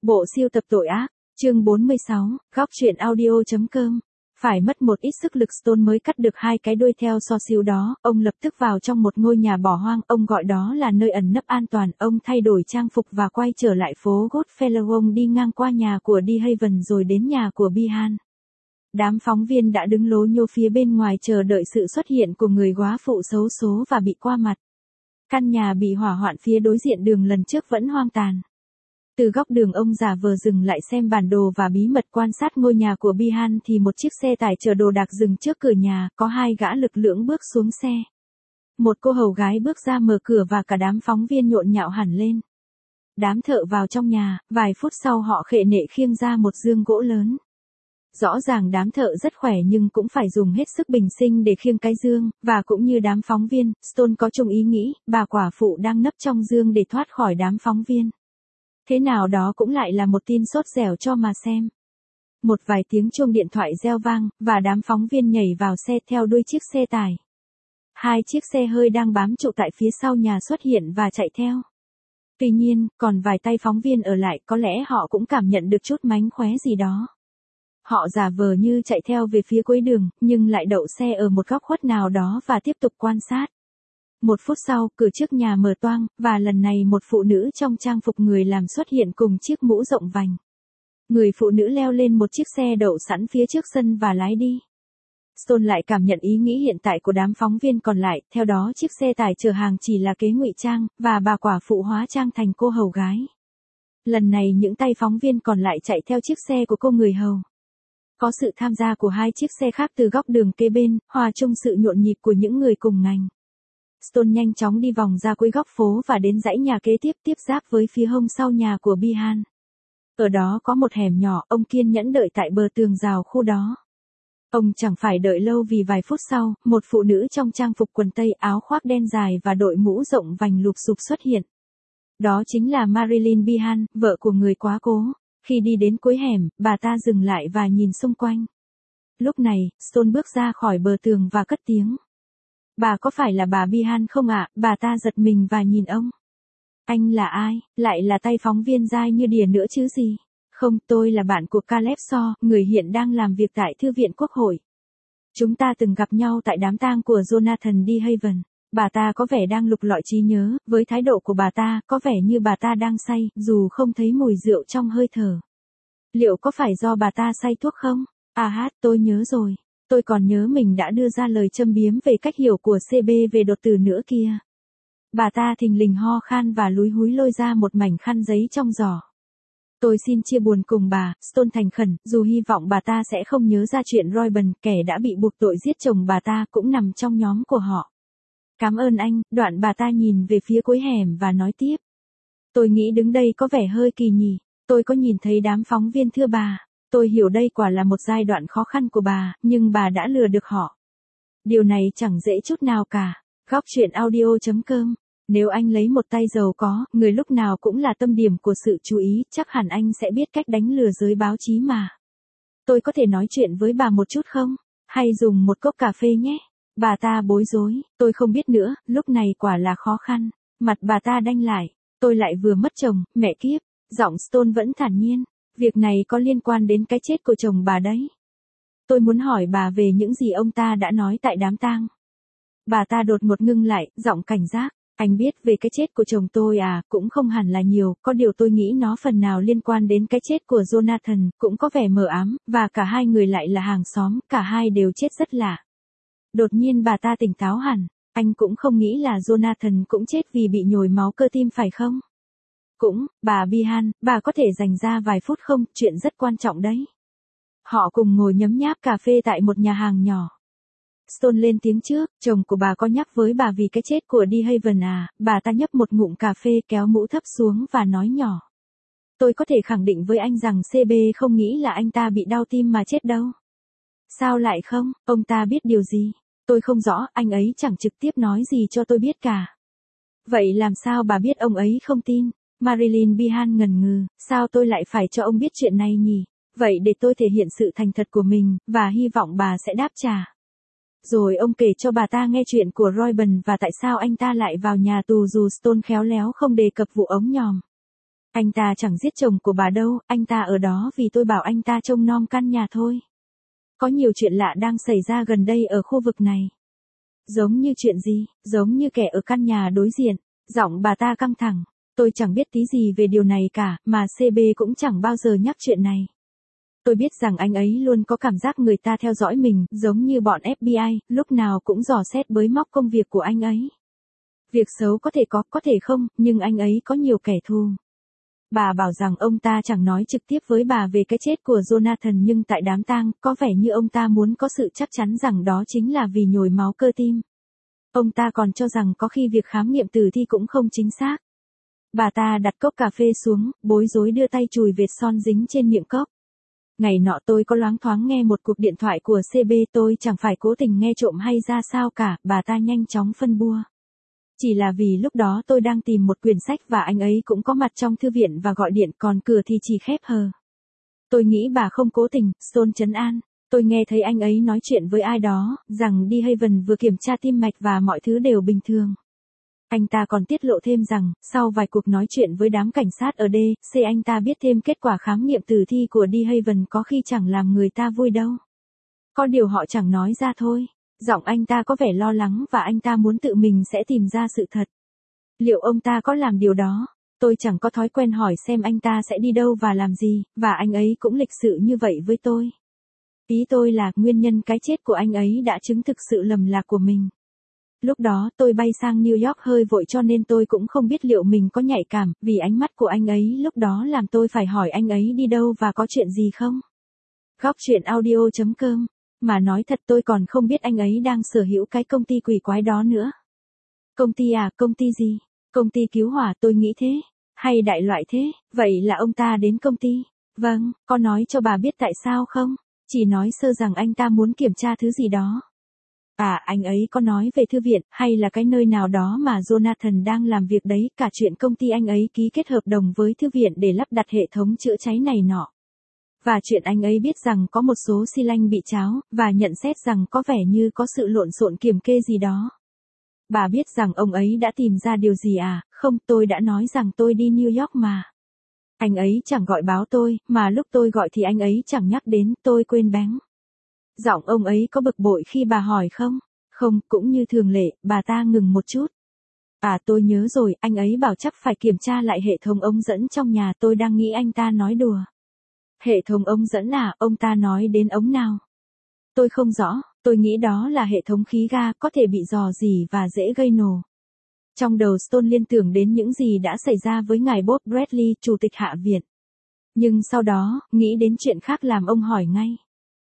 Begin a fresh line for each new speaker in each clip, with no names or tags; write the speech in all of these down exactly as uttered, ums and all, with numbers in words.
Bộ siêu tập tội ác, chương bốn mươi sáu, góc truyện audio.com. Phải mất một ít sức lực Stone mới cắt được hai cái đuôi theo so siêu đó, ông lập tức vào trong một ngôi nhà bỏ hoang, ông gọi đó là nơi ẩn nấp an toàn, ông thay đổi trang phục và quay trở lại phố Goodfellow, ông đi ngang qua nhà của DeHaven rồi đến nhà của Behan. Đám phóng viên đã đứng lố nhố phía bên ngoài chờ đợi sự xuất hiện của người góa phụ xấu số và bị qua mặt. Căn nhà bị hỏa hoạn phía đối diện đường lần trước vẫn hoang tàn. Từ góc đường ông giả vờ dừng lại xem bản đồ và bí mật quan sát ngôi nhà của Behan thì một chiếc xe tải chở đồ đạc dừng trước cửa nhà, có hai gã lực lưỡng bước xuống xe. Một cô hầu gái bước ra mở cửa và cả đám phóng viên nhộn nhạo hẳn lên. Đám thợ vào trong nhà, vài phút sau họ khệ nệ khiêng ra một giương gỗ lớn. Rõ ràng đám thợ rất khỏe nhưng cũng phải dùng hết sức bình sinh để khiêng cái giương, và cũng như đám phóng viên, Stone có chung ý nghĩ, bà quả phụ đang nấp trong giương để thoát khỏi đám phóng viên. Thế nào đó cũng lại là một tin sốt dẻo cho mà xem. Một vài tiếng chuông điện thoại reo vang, và đám phóng viên nhảy vào xe theo đuôi chiếc xe tải. Hai chiếc xe hơi đang bám trụ tại phía sau nhà xuất hiện và chạy theo. Tuy nhiên, còn vài tay phóng viên ở lại, có lẽ họ cũng cảm nhận được chút mánh khóe gì đó. Họ giả vờ như chạy theo về phía cuối đường, nhưng lại đậu xe ở một góc khuất nào đó và tiếp tục quan sát. Một phút sau, cửa trước nhà mở toang, và lần này một phụ nữ trong trang phục người làm xuất hiện cùng chiếc mũ rộng vành. Người phụ nữ leo lên một chiếc xe đậu sẵn phía trước sân và lái đi. Stone lại cảm nhận ý nghĩ hiện tại của đám phóng viên còn lại, theo đó chiếc xe tải chở hàng chỉ là kế ngụy trang, và bà quả phụ hóa trang thành cô hầu gái. Lần này những tay phóng viên còn lại chạy theo chiếc xe của cô người hầu. Có sự tham gia của hai chiếc xe khác từ góc đường kế bên, hòa chung sự nhộn nhịp của những người cùng ngành. Stone nhanh chóng đi vòng ra cuối góc phố và đến dãy nhà kế tiếp tiếp giáp với phía hông sau nhà của Behan. Ở đó có một hẻm nhỏ, ông kiên nhẫn đợi tại bờ tường rào khu đó. Ông chẳng phải đợi lâu vì vài phút sau, một phụ nữ trong trang phục quần tây, áo khoác đen dài và đội mũ rộng vành lụp xụp xuất hiện. Đó chính là Marilyn Behan, vợ của người quá cố. Khi đi đến cuối hẻm, bà ta dừng lại và nhìn xung quanh. Lúc này, Stone bước ra khỏi bờ tường và cất tiếng. Bà có phải là bà Behan không ạ? À? Bà ta giật mình và nhìn ông. Anh là ai? Lại là tay phóng viên dai như đỉa nữa chứ gì? Không, tôi là bạn của Caleb Shaw, người hiện đang làm việc tại Thư viện Quốc hội. Chúng ta từng gặp nhau tại đám tang của Jonathan DeHaven. Bà ta có vẻ đang lục lọi trí nhớ, với thái độ của bà ta, có vẻ như bà ta đang say, dù không thấy mùi rượu trong hơi thở. Liệu có phải do bà ta say thuốc không? À hát, tôi nhớ rồi. Tôi còn nhớ mình đã đưa ra lời châm biếm về cách hiểu của xê bê về đột tử nữa kia. Bà ta thình lình ho khan và lúi húi lôi ra một mảnh khăn giấy trong giỏ. Tôi xin chia buồn cùng bà, Stone thành khẩn, dù hy vọng bà ta sẽ không nhớ ra chuyện Royben, kẻ đã bị buộc tội giết chồng bà ta, cũng nằm trong nhóm của họ. Cảm ơn anh, đoạn bà ta nhìn về phía cuối hẻm và nói tiếp. Tôi nghĩ đứng đây có vẻ hơi kỳ nhỉ, tôi có nhìn thấy đám phóng viên thưa bà. Tôi hiểu đây quả là một giai đoạn khó khăn của bà, nhưng bà đã lừa được họ. Điều này chẳng dễ chút nào cả. Góc truyện audio.com. Nếu anh lấy một tay giàu có, người lúc nào cũng là tâm điểm của sự chú ý, chắc hẳn anh sẽ biết cách đánh lừa giới báo chí mà. Tôi có thể nói chuyện với bà một chút không? Hay dùng một cốc cà phê nhé? Bà ta bối rối, tôi không biết nữa, lúc này quả là khó khăn. Mặt bà ta đanh lại, tôi lại vừa mất chồng, mẹ kiếp. Giọng Stone vẫn thản nhiên. Việc này có liên quan đến cái chết của chồng bà đấy. Tôi muốn hỏi bà về những gì ông ta đã nói tại đám tang. Bà ta đột ngột ngưng lại, giọng cảnh giác. Anh biết về cái chết của chồng tôi à, cũng không hẳn là nhiều, có điều tôi nghĩ nó phần nào liên quan đến cái chết của Jonathan, cũng có vẻ mờ ám, và cả hai người lại là hàng xóm, cả hai đều chết rất lạ. Đột nhiên bà ta tỉnh táo hẳn, anh cũng không nghĩ là Jonathan cũng chết vì bị nhồi máu cơ tim phải không? Cũng, bà Behan, bà có thể dành ra vài phút không, chuyện rất quan trọng đấy. Họ cùng ngồi nhấm nháp cà phê tại một nhà hàng nhỏ. Stone lên tiếng trước, chồng của bà có nhắc với bà vì cái chết của DeHaven à? Bà ta nhấp một ngụm cà phê, kéo mũ thấp xuống và nói nhỏ. Tôi có thể khẳng định với anh rằng xê bê không nghĩ là anh ta bị đau tim mà chết đâu. Sao lại không, ông ta biết điều gì? Tôi không rõ, anh ấy chẳng trực tiếp nói gì cho tôi biết cả. Vậy làm sao bà biết ông ấy không tin? Marilyn Behan ngần ngừ, sao tôi lại phải cho ông biết chuyện này nhỉ? Vậy để tôi thể hiện sự thành thật của mình, và hy vọng bà sẽ đáp trả. Rồi ông kể cho bà ta nghe chuyện của Royben và tại sao anh ta lại vào nhà tù dù Stone khéo léo không đề cập vụ ống nhòm. Anh ta chẳng giết chồng của bà đâu, anh ta ở đó vì tôi bảo anh ta trông nom căn nhà thôi. Có nhiều chuyện lạ đang xảy ra gần đây ở khu vực này. Giống như chuyện gì, giống như kẻ ở căn nhà đối diện. Giọng bà ta căng thẳng. Tôi chẳng biết tí gì về điều này cả, mà xê bê cũng chẳng bao giờ nhắc chuyện này. Tôi biết rằng anh ấy luôn có cảm giác người ta theo dõi mình, giống như bọn ép bê i, lúc nào cũng dò xét bới móc công việc của anh ấy. Việc xấu có thể có, có thể không, nhưng anh ấy có nhiều kẻ thù. Bà bảo rằng ông ta chẳng nói trực tiếp với bà về cái chết của Jonathan, nhưng tại đám tang, có vẻ như ông ta muốn có sự chắc chắn rằng đó chính là vì nhồi máu cơ tim. Ông ta còn cho rằng có khi việc khám nghiệm tử thi cũng không chính xác. Bà ta đặt cốc cà phê xuống, bối rối đưa tay chùi vệt son dính trên miệng cốc. Ngày nọ tôi có loáng thoáng nghe một cuộc điện thoại của xê bê, tôi chẳng phải cố tình nghe trộm hay ra sao cả, bà ta nhanh chóng phân bua. Chỉ là vì lúc đó tôi đang tìm một quyển sách và anh ấy cũng có mặt trong thư viện và gọi điện, còn cửa thì chỉ khép hờ. Tôi nghĩ bà không cố tình, Stone trấn an. Tôi nghe thấy anh ấy nói chuyện với ai đó, rằng đi Haven vừa kiểm tra tim mạch và mọi thứ đều bình thường. Anh ta còn tiết lộ thêm rằng, sau vài cuộc nói chuyện với đám cảnh sát ở đê xê, anh ta biết thêm kết quả khám nghiệm tử thi của đi Haven có khi chẳng làm người ta vui đâu. Có điều họ chẳng nói ra thôi. Giọng anh ta có vẻ lo lắng và anh ta muốn tự mình sẽ tìm ra sự thật. Liệu ông ta có làm điều đó? Tôi chẳng có thói quen hỏi xem anh ta sẽ đi đâu và làm gì, và anh ấy cũng lịch sự như vậy với tôi. Ý tôi là nguyên nhân cái chết của anh ấy đã chứng thực sự lầm lạc của mình. Lúc đó tôi bay sang New York hơi vội cho nên tôi cũng không biết liệu mình có nhạy cảm, vì ánh mắt của anh ấy lúc đó làm tôi phải hỏi anh ấy đi đâu và có chuyện gì không. Góc truyện audio chấm com. Mà nói thật tôi còn không biết anh ấy đang sở hữu cái công ty quỷ quái đó nữa. Công ty à, công ty gì? Công ty cứu hỏa, tôi nghĩ thế. Hay đại loại thế, vậy là ông ta đến công ty. Vâng, có nói cho bà biết tại sao không? Chỉ nói sơ rằng anh ta muốn kiểm tra thứ gì đó. À, anh ấy có nói về thư viện, hay là cái nơi nào đó mà Jonathan đang làm việc đấy, cả chuyện công ty anh ấy ký kết hợp đồng với thư viện để lắp đặt hệ thống chữa cháy này nọ. Và chuyện anh ấy biết rằng có một số xi lanh bị tráo, và nhận xét rằng có vẻ như có sự lộn xộn kiểm kê gì đó. Bà biết rằng ông ấy đã tìm ra điều gì à? Không, tôi đã nói rằng tôi đi New York mà. Anh ấy chẳng gọi báo tôi, mà lúc tôi gọi thì anh ấy chẳng nhắc đến, tôi quên bén. Giọng ông ấy có bực bội khi bà hỏi không? Không, cũng như thường lệ, bà ta ngừng một chút. À, tôi nhớ rồi, anh ấy bảo chắc phải kiểm tra lại hệ thống ống dẫn trong nhà, tôi đang nghĩ anh ta nói đùa. Hệ thống ống dẫn à, ông ta nói đến ống nào? Tôi không rõ, tôi nghĩ đó là hệ thống khí ga, có thể bị rò rỉ và dễ gây nổ. Trong đầu Stone liên tưởng đến những gì đã xảy ra với ngài Bob Bradley, chủ tịch Hạ viện. Nhưng sau đó, nghĩ đến chuyện khác làm ông hỏi ngay.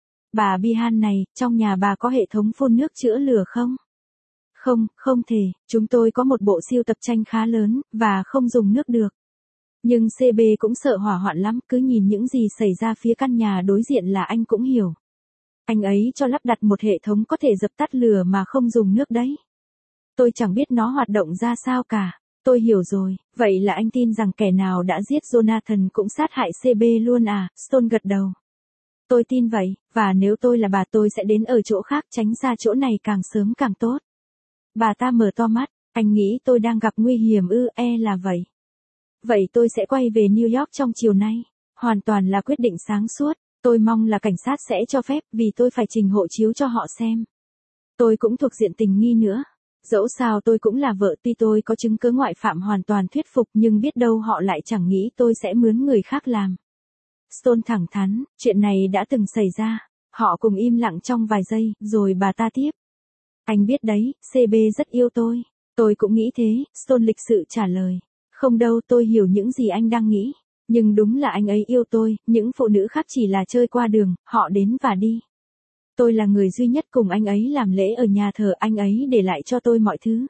Bà Bihan này, trong nhà bà có hệ thống phun nước chữa lửa không? Không, không thể, chúng tôi có một bộ sưu tập tranh khá lớn, và không dùng nước được. Nhưng xê bê cũng sợ hỏa hoạn lắm, cứ nhìn những gì xảy ra phía căn nhà đối diện là anh cũng hiểu. Anh ấy cho lắp đặt một hệ thống có thể dập tắt lửa mà không dùng nước đấy. Tôi chẳng biết nó hoạt động ra sao cả. Tôi hiểu rồi, vậy là anh tin rằng kẻ nào đã giết Jonathan cũng sát hại xê bê luôn à? Stone gật đầu. Tôi tin vậy, và nếu tôi là bà tôi sẽ đến ở chỗ khác, tránh xa chỗ này càng sớm càng tốt. Bà ta mở to mắt, anh nghĩ tôi đang gặp nguy hiểm ư? E là vậy. Vậy tôi sẽ quay về New York trong chiều nay. Hoàn toàn là quyết định sáng suốt. Tôi mong là cảnh sát sẽ cho phép, vì tôi phải trình hộ chiếu cho họ xem. Tôi cũng thuộc diện tình nghi nữa. Dẫu sao tôi cũng là vợ, tuy tôi có chứng cứ ngoại phạm hoàn toàn thuyết phục, nhưng biết đâu họ lại chẳng nghĩ tôi sẽ mướn người khác làm. Stone thẳng thắn, chuyện này đã từng xảy ra. Họ cùng im lặng trong vài giây, rồi bà ta tiếp. Anh biết đấy, xê bê rất yêu tôi. Tôi cũng nghĩ thế, Stone lịch sự trả lời. Không đâu, tôi hiểu những gì anh đang nghĩ. Nhưng đúng là anh ấy yêu tôi, những phụ nữ khác chỉ là chơi qua đường, họ đến và đi. Tôi là người duy nhất cùng anh ấy làm lễ ở nhà thờ, anh ấy để lại cho tôi mọi thứ.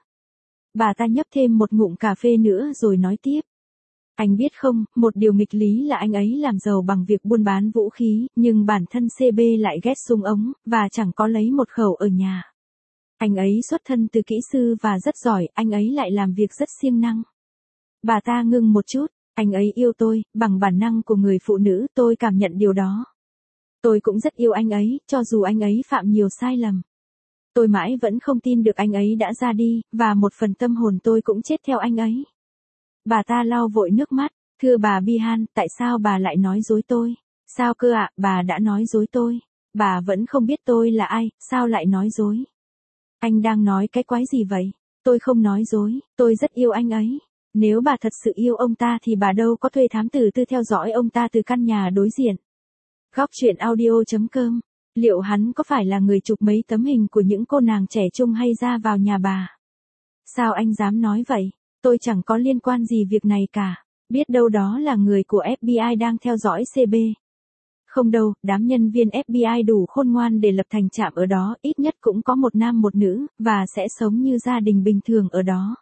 Bà ta nhấp thêm một ngụm cà phê nữa rồi nói tiếp. Anh biết không, một điều nghịch lý là anh ấy làm giàu bằng việc buôn bán vũ khí, nhưng bản thân xê bê lại ghét súng ống, và chẳng có lấy một khẩu ở nhà. Anh ấy xuất thân từ kỹ sư và rất giỏi, anh ấy lại làm việc rất siêng năng. Bà ta ngưng một chút, anh ấy yêu tôi, bằng bản năng của người phụ nữ, tôi cảm nhận điều đó. Tôi cũng rất yêu anh ấy, cho dù anh ấy phạm nhiều sai lầm. Tôi mãi vẫn không tin được anh ấy đã ra đi, và một phần tâm hồn tôi cũng chết theo anh ấy. Bà ta lau vội nước mắt, Thưa bà Bihan, tại sao bà lại nói dối tôi? Sao cơ ạ, bà đã nói dối tôi. Bà vẫn không biết tôi là ai, sao lại nói dối? Anh đang nói cái quái gì vậy? Tôi không nói dối, tôi rất yêu anh ấy. Nếu bà thật sự yêu ông ta thì bà đâu có thuê thám tử tư theo dõi ông ta từ căn nhà đối diện. Góc truyện audio.com. Liệu hắn có phải là người chụp mấy tấm hình của những cô nàng trẻ trung hay ra vào nhà bà? Sao anh dám nói vậy? Tôi chẳng có liên quan gì việc này cả. Biết đâu đó là người của ép bê i đang theo dõi xê bê. Không đâu, đám nhân viên ép bê i đủ khôn ngoan để lập thành trạm ở đó, ít nhất cũng có một nam một nữ, và sẽ sống như gia đình bình thường ở đó.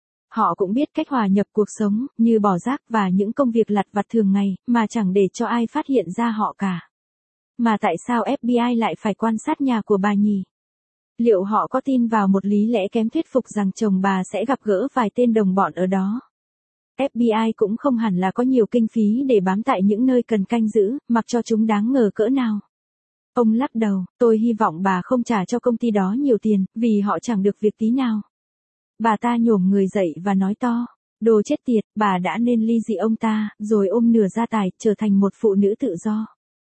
Họ cũng biết cách hòa nhập cuộc sống, như bỏ rác và những công việc lặt vặt thường ngày, mà chẳng để cho ai phát hiện ra họ cả. Mà tại sao ép bê i lại phải quan sát nhà của bà nhỉ? Liệu họ có tin vào một lý lẽ kém thuyết phục rằng chồng bà sẽ gặp gỡ vài tên đồng bọn ở đó? ép bê i cũng không hẳn là có nhiều kinh phí để bám tại những nơi cần canh giữ, mặc cho chúng đáng ngờ cỡ nào. Ông lắc đầu, tôi hy vọng bà không trả cho công ty đó nhiều tiền, vì họ chẳng được việc tí nào. Bà ta nhổm người dậy và nói to, đồ chết tiệt, bà đã nên ly dị ông ta, rồi ôm nửa gia tài, trở thành một phụ nữ tự do.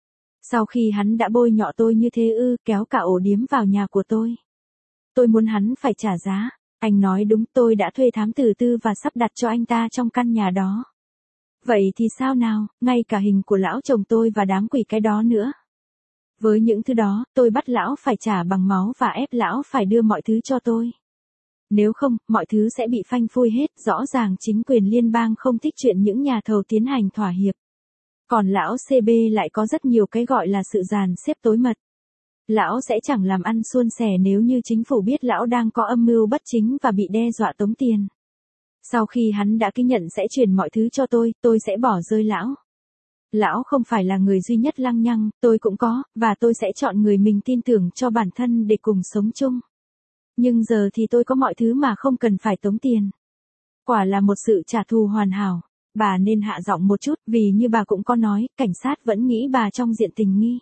Sau khi hắn đã bôi nhọ tôi như thế ư, kéo cả ổ điếm vào nhà của tôi. Tôi muốn hắn phải trả giá. Anh nói đúng, tôi đã thuê thám tử tư và sắp đặt cho anh ta trong căn nhà đó. Vậy thì sao nào, ngay cả hình của lão chồng tôi và đám quỷ cái đó nữa. Với những thứ đó, tôi bắt lão phải trả bằng máu và ép lão phải đưa mọi thứ cho tôi. Nếu không, mọi thứ sẽ bị phanh phui hết, rõ ràng chính quyền liên bang không thích chuyện những nhà thầu tiến hành thỏa hiệp. Còn lão xê bê lại có rất nhiều cái gọi là sự dàn xếp tối mật. Lão sẽ chẳng làm ăn suôn sẻ nếu như chính phủ biết lão đang có âm mưu bất chính và bị đe dọa tống tiền. Sau khi hắn đã ký nhận sẽ chuyển mọi thứ cho tôi, tôi sẽ bỏ rơi lão. Lão không phải là người duy nhất lăng nhăng, tôi cũng có, và tôi sẽ chọn người mình tin tưởng cho bản thân để cùng sống chung. Nhưng giờ thì tôi có mọi thứ mà không cần phải tống tiền. Quả là một sự trả thù hoàn hảo. Bà nên hạ giọng một chút, vì như bà cũng có nói, cảnh sát vẫn nghĩ bà trong diện tình nghi.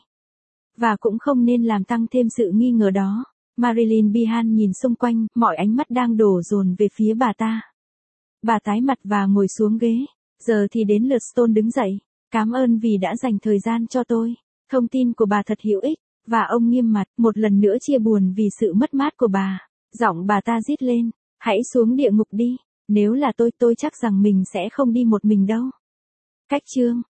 Và cũng không nên làm tăng thêm sự nghi ngờ đó. Marilyn Bihan nhìn xung quanh, mọi ánh mắt đang đổ dồn về phía bà ta. Bà tái mặt và ngồi xuống ghế. Giờ thì đến lượt Stone đứng dậy. Cảm ơn vì đã dành thời gian cho tôi. Thông tin của bà thật hữu ích. Và ông nghiêm mặt, một lần nữa chia buồn vì sự mất mát của bà. Giọng bà ta rít lên. Hãy xuống địa ngục đi. Nếu là tôi, tôi chắc rằng mình sẽ không đi một mình đâu. Cách chương.